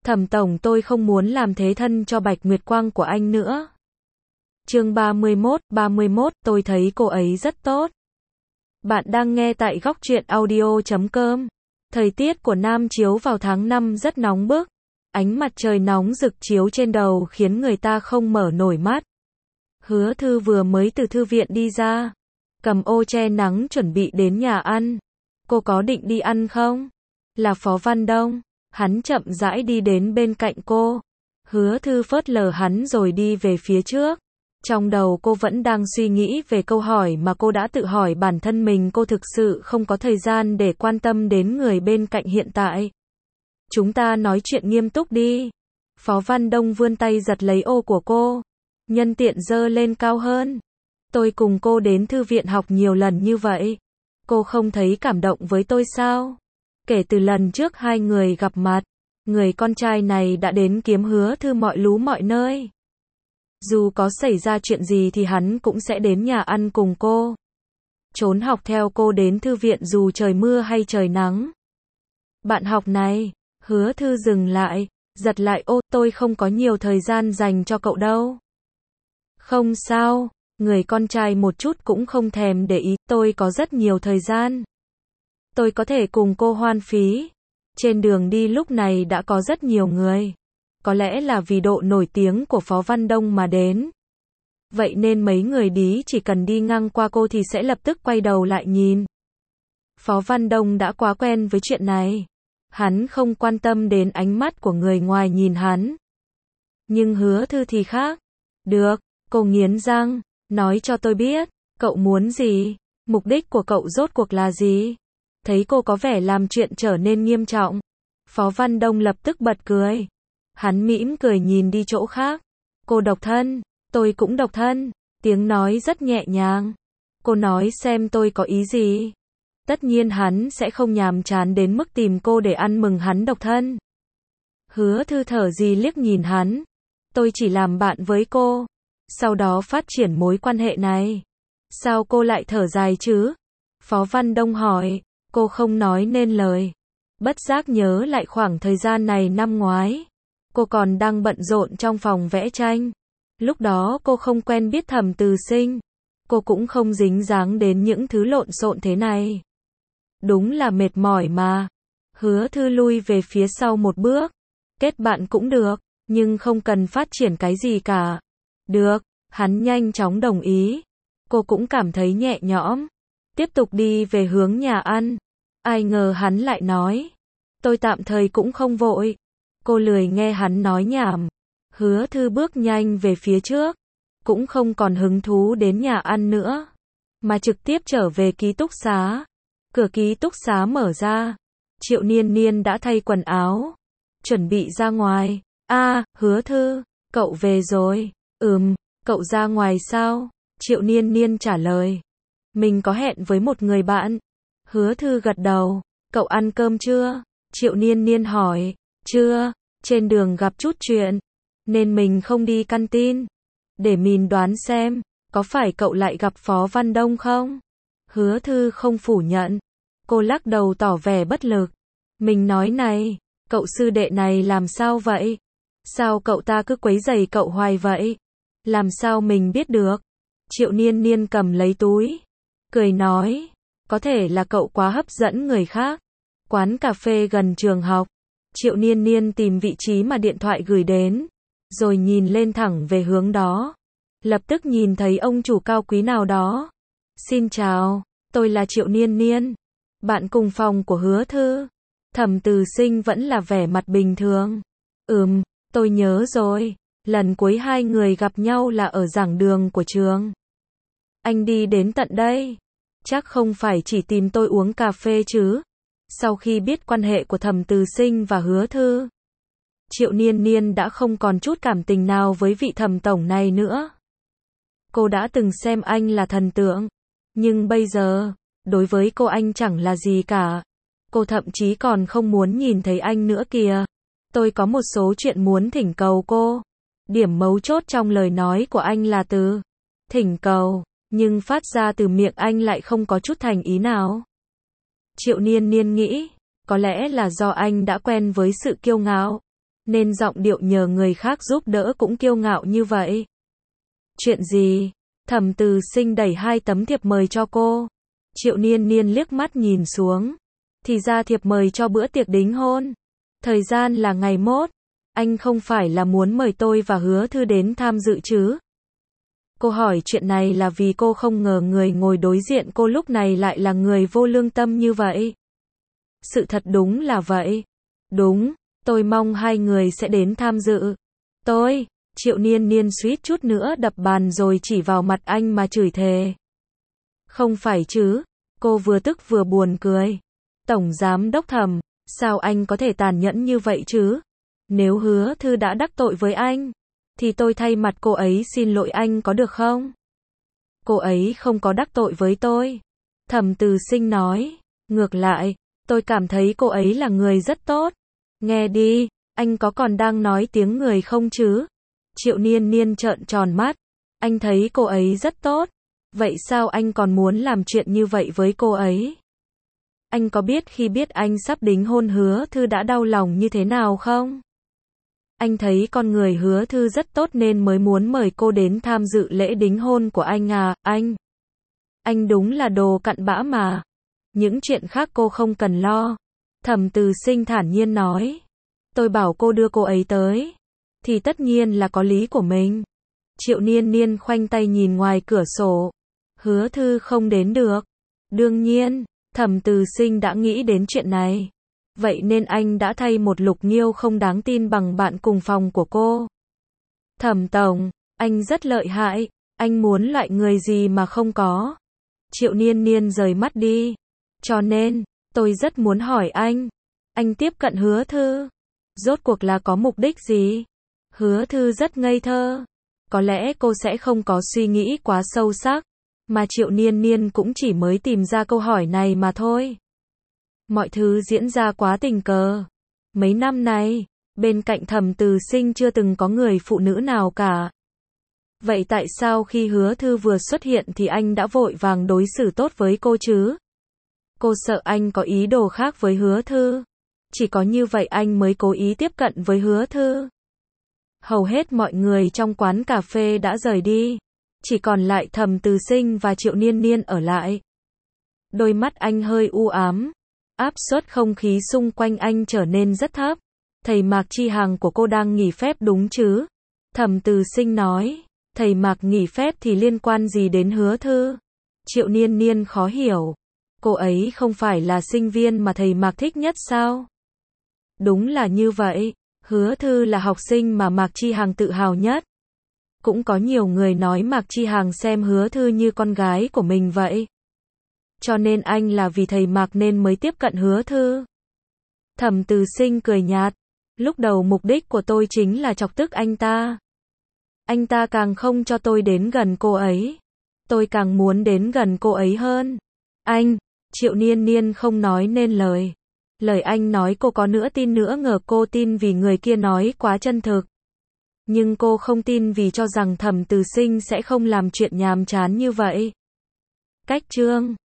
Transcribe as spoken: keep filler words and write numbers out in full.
Thẩm tổng, tôi không muốn làm thế thân cho Bạch Nguyệt Quang của anh nữa. Chương ba mươi mốt, ba mươi mốt, tôi thấy cô ấy rất tốt. Bạn đang nghe tại góc truyện audio chấm com. Thời tiết của Nam Chiếu vào tháng năm rất nóng bức. Ánh mặt trời nóng rực chiếu trên đầu khiến người ta không mở nổi mắt. Hứa Thư vừa mới từ thư viện đi ra, cầm ô che nắng chuẩn bị đến nhà ăn. Cô có định đi ăn không? Là Phó Văn Đông. Hắn chậm rãi đi đến bên cạnh cô. Hứa Thư phớt lờ hắn rồi đi về phía trước. Trong đầu cô vẫn đang suy nghĩ về câu hỏi mà cô đã tự hỏi bản thân mình, cô thực sự không có thời gian để quan tâm đến người bên cạnh hiện tại. Chúng ta nói chuyện nghiêm túc đi. Phó Văn Đông vươn tay giật lấy ô của cô, nhân tiện giơ lên cao hơn. Tôi cùng cô đến thư viện học nhiều lần như vậy. Cô không thấy cảm động với tôi sao? Kể từ lần trước hai người gặp mặt, người con trai này đã đến kiếm Hứa Thư mọi lú mọi nơi. Dù có xảy ra chuyện gì thì hắn cũng sẽ đến nhà ăn cùng cô. Trốn học theo cô đến thư viện dù trời mưa hay trời nắng. Bạn học này, Hứa Thư dừng lại, giật lại ô, tôi không có nhiều thời gian dành cho cậu đâu. Không sao, người con trai một chút cũng không thèm để ý, tôi có rất nhiều thời gian. Tôi có thể cùng cô hoan phí. Trên đường đi lúc này đã có rất nhiều người. Có lẽ là vì độ nổi tiếng của Phó Văn Đông mà đến. Vậy nên mấy người đi chỉ cần đi ngang qua cô thì sẽ lập tức quay đầu lại nhìn. Phó Văn Đông đã quá quen với chuyện này. Hắn không quan tâm đến ánh mắt của người ngoài nhìn hắn. Nhưng Hứa Thư thì khác. Được, cô nghiến răng, nói cho tôi biết, cậu muốn gì? Mục đích của cậu rốt cuộc là gì? Thấy cô có vẻ làm chuyện trở nên nghiêm trọng, Phó Văn Đông lập tức bật cười. Hắn mỉm cười nhìn đi chỗ khác. Cô độc thân, tôi cũng độc thân. Tiếng nói rất nhẹ nhàng. Cô nói xem tôi có ý gì? Tất nhiên hắn sẽ không nhàm chán đến mức tìm cô để ăn mừng hắn độc thân. Hứa Thư thở gì liếc nhìn hắn. Tôi chỉ làm bạn với cô, sau đó phát triển mối quan hệ này. Sao cô lại thở dài chứ? Phó Văn Đông hỏi. Cô không nói nên lời. Bất giác nhớ lại khoảng thời gian này năm ngoái. Cô còn đang bận rộn trong phòng vẽ tranh. Lúc đó cô không quen biết Thẩm Từ Sinh. Cô cũng không dính dáng đến những thứ lộn xộn thế này. Đúng là mệt mỏi mà. Hứa Thư lui về phía sau một bước. Kết bạn cũng được, nhưng không cần phát triển cái gì cả. Được, hắn nhanh chóng đồng ý. Cô cũng cảm thấy nhẹ nhõm. Tiếp tục đi về hướng nhà ăn. Ai ngờ hắn lại nói. Tôi tạm thời cũng không vội. Cô lười nghe hắn nói nhảm. Hứa Thư bước nhanh về phía trước. Cũng không còn hứng thú đến nhà ăn nữa. Mà trực tiếp trở về ký túc xá. Cửa ký túc xá mở ra. Triệu Niên Niên đã thay quần áo. Chuẩn bị ra ngoài. A, Hứa Thư, cậu về rồi. Ừm, cậu ra ngoài sao? Triệu Niên Niên trả lời. Mình có hẹn với một người bạn. Hứa Thư gật đầu. Cậu ăn cơm chưa? Triệu Niên Niên hỏi. Chưa, trên đường gặp chút chuyện, nên mình không đi căn tin. Để mình đoán xem, có phải cậu lại gặp Phó Văn Đông không? Hứa Thư không phủ nhận. Cô lắc đầu tỏ vẻ bất lực. Mình nói này, cậu sư đệ này làm sao vậy? Sao cậu ta cứ quấy rầy cậu hoài vậy? Làm sao mình biết được? Triệu Niên Niên cầm lấy túi, cười nói. Có thể là cậu quá hấp dẫn người khác. Quán cà phê gần trường học. Triệu Niên Niên tìm vị trí mà điện thoại gửi đến, rồi nhìn lên thẳng về hướng đó. Lập tức nhìn thấy ông chủ cao quý nào đó. Xin chào, tôi là Triệu Niên Niên, bạn cùng phòng của Hứa Thư. Thẩm Từ Sinh vẫn là vẻ mặt bình thường. Ừm, tôi nhớ rồi, lần cuối hai người gặp nhau là ở giảng đường của trường. Anh đi đến tận đây, chắc không phải chỉ tìm tôi uống cà phê chứ? Sau khi biết quan hệ của Thẩm Từ Sinh và Hứa Thư, Triệu Niên Niên đã không còn chút cảm tình nào với vị Thẩm tổng này nữa. Cô đã từng xem anh là thần tượng, nhưng bây giờ, đối với cô anh chẳng là gì cả. Cô thậm chí còn không muốn nhìn thấy anh nữa kìa. Tôi có một số chuyện muốn thỉnh cầu cô. Điểm mấu chốt trong lời nói của anh là từ thỉnh cầu, nhưng phát ra từ miệng anh lại không có chút thành ý nào. Triệu Niên Niên nghĩ, có lẽ là do anh đã quen với sự kiêu ngạo, nên giọng điệu nhờ người khác giúp đỡ cũng kiêu ngạo như vậy. Chuyện gì? Thẩm Từ Sinh đẩy hai tấm thiệp mời cho cô. Triệu Niên Niên liếc mắt nhìn xuống. Thì ra thiệp mời cho bữa tiệc đính hôn. Thời gian là ngày mốt. Anh không phải là muốn mời tôi và Hứa Thư đến tham dự chứ? Cô hỏi chuyện này là vì cô không ngờ người ngồi đối diện cô lúc này lại là người vô lương tâm như vậy. Sự thật đúng là vậy. Đúng, tôi mong hai người sẽ đến tham dự. Tôi, Triệu Niên Niên suýt chút nữa đập bàn rồi chỉ vào mặt anh mà chửi thề. Không phải chứ, cô vừa tức vừa buồn cười. Tổng giám đốc Thẩm, sao anh có thể tàn nhẫn như vậy chứ? Nếu Hứa Thư đã đắc tội với anh, thì tôi thay mặt cô ấy xin lỗi anh có được không? Cô ấy không có đắc tội với tôi. Thẩm Từ Sinh nói, ngược lại, tôi cảm thấy cô ấy là người rất tốt. Nghe đi, anh có còn đang nói tiếng người không chứ? Triệu Niên Niên trợn tròn mắt. Anh thấy cô ấy rất tốt. Vậy sao anh còn muốn làm chuyện như vậy với cô ấy? Anh có biết khi biết anh sắp đính hôn Hứa Thư đã đau lòng như thế nào không? Anh thấy con người Hứa Thư rất tốt nên mới muốn mời cô đến tham dự lễ đính hôn của anh à, anh. Anh đúng là đồ cặn bã mà. Những chuyện khác cô không cần lo. Thẩm Từ Sinh thản nhiên nói. Tôi bảo cô đưa cô ấy tới. Thì tất nhiên là có lý của mình. Triệu Niên Niên khoanh tay nhìn ngoài cửa sổ. Hứa Thư không đến được. Đương nhiên, Thẩm Từ Sinh đã nghĩ đến chuyện này. Vậy nên anh đã thay một Lục Nghiêu không đáng tin bằng bạn cùng phòng của cô. Thẩm tổng, anh rất lợi hại. Anh muốn loại người gì mà không có. Triệu Niên Niên rời mắt đi. Cho nên, tôi rất muốn hỏi anh. Anh tiếp cận Hứa Thư. Rốt cuộc là có mục đích gì? Hứa Thư rất ngây thơ. Có lẽ cô sẽ không có suy nghĩ quá sâu sắc. Mà Triệu Niên Niên cũng chỉ mới tìm ra câu hỏi này mà thôi. Mọi thứ diễn ra quá tình cờ. Mấy năm nay, bên cạnh Thẩm Từ Sinh chưa từng có người phụ nữ nào cả. Vậy tại sao khi Hứa Thư vừa xuất hiện thì anh đã vội vàng đối xử tốt với cô chứ? Cô sợ anh có ý đồ khác với Hứa Thư. Chỉ có như vậy anh mới cố ý tiếp cận với Hứa Thư. Hầu hết mọi người trong quán cà phê đã rời đi. Chỉ còn lại Thẩm Từ Sinh và Triệu Niên Niên ở lại. Đôi mắt anh hơi u ám. Áp suất không khí xung quanh anh trở nên rất thấp. Thầy Mạc Chi Hằng của cô đang nghỉ phép đúng chứ? Thẩm Từ Sinh nói. Thầy Mạc nghỉ phép thì liên quan gì đến Hứa Thư? Triệu Niên Niên khó hiểu. Cô ấy không phải là sinh viên mà thầy Mạc thích nhất sao? Đúng là như vậy. Hứa Thư là học sinh mà Mạc Chi Hằng tự hào nhất. Cũng có nhiều người nói Mạc Chi Hằng xem Hứa Thư như con gái của mình vậy. Cho nên anh là vì thầy Mạc nên mới tiếp cận Hứa Thư. Thẩm Từ Sinh cười nhạt. Lúc đầu mục đích của tôi chính là chọc tức anh ta. Anh ta càng không cho tôi đến gần cô ấy. Tôi càng muốn đến gần cô ấy hơn. Anh, Triệu Niên Niên không nói nên lời. Lời anh nói cô có nữa tin nữa ngờ cô tin vì người kia nói quá chân thực. Nhưng cô không tin vì cho rằng Thẩm Từ Sinh sẽ không làm chuyện nhàm chán như vậy. Cách chương